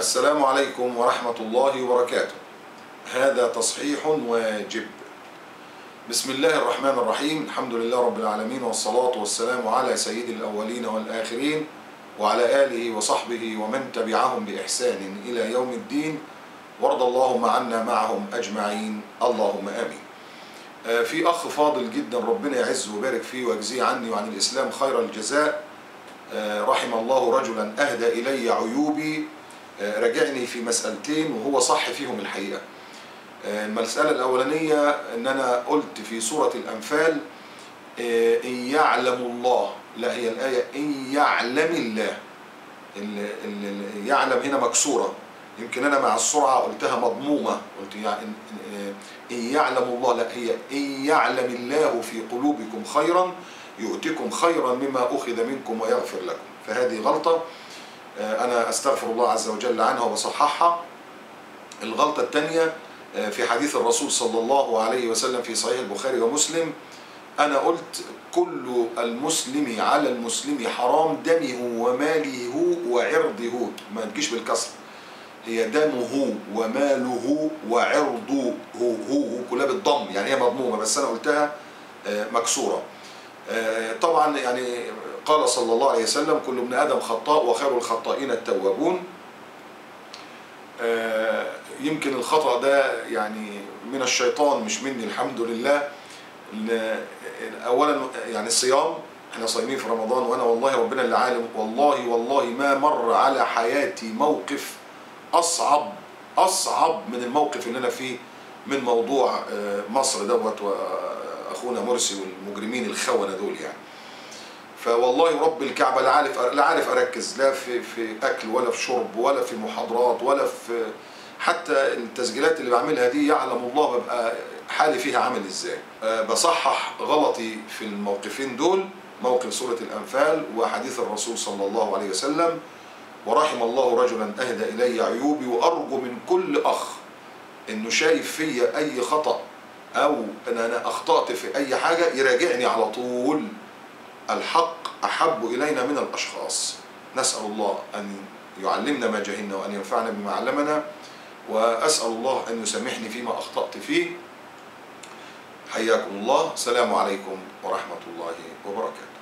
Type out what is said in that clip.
السلام عليكم ورحمة الله وبركاته. هذا تصحيح واجب. بسم الله الرحمن الرحيم. الحمد لله رب العالمين، والصلاة والسلام على سيد الأولين والآخرين وعلى آله وصحبه ومن تبعهم بإحسان إلى يوم الدين، وارض اللهم عنا معهم أجمعين، اللهم آمين. في أخ فاضل جدا ربنا يعزه ويبارك فيه ويجزيه عني وعن الإسلام خير الجزاء، رحم الله رجلا أهدى إلي عيوبي، راجعني في مسألتين وهو صح فيهم الحقيقة. المسألة الأولانية إن أنا قلت في سورة الأنفال إن يعلم الله، لا هي الآية إن يعلم الله. يعلم هنا مكسورة، يمكن أنا مع السرعة قلتها مضمومة، قلت إن يعلم الله، لا هي إن يعلم الله في قلوبكم خيرا يؤتكم خيرا مما أخذ منكم ويغفر لكم. فهذه غلطة أنا أستغفر الله عز وجل عنها وبصححها. الغلطة الثانية في حديث الرسول صلى الله عليه وسلم في صحيح البخاري ومسلم، أنا قلت كل المسلم على المسلم حرام دمه وماله وعرضه، ما تجيش بالكسر، هي دمه وماله وعرضه، هو كلها بالضم، يعني هي مضمومة بس أنا قلتها مكسورة. طبعا يعني قال صلى الله عليه وسلم كل ابن آدم خطاء وخير الخطائين التوابون. يمكن الخطأ ده يعني من الشيطان مش مني الحمد لله. أولا يعني الصيام، احنا صايمين في رمضان، وأنا والله ربنا اللي عالم، والله ما مر على حياتي موقف أصعب من الموقف اللي أنا فيه من موضوع مصر دوت وأخونا مرسي والمجرمين الخونة دول يعني. فوالله رب الكعبة لا عارف أركز، لا في أكل ولا في شرب ولا في محاضرات ولا في حتى التسجيلات اللي بعملها دي، يعلم الله ببقى حالي فيها عامل إزاي. بصحح غلطي في الموقفين دول، موقف سورة الأنفال وحديث الرسول صلى الله عليه وسلم. ورحم الله رجلا أهدى إلي عيوبي، وأرجو من كل أخ إنه شايف فيا أي خطأ أو إن أنا أخطأت في أي حاجة يراجعني على طول. الحق أحب إلينا من الأشخاص. نسأل الله أن يعلمنا ما جهلنا وأن ينفعنا بما علمنا، وأسأل الله أن يسامحني فيما أخطأت فيه. حياكم الله. السلام عليكم ورحمة الله وبركاته.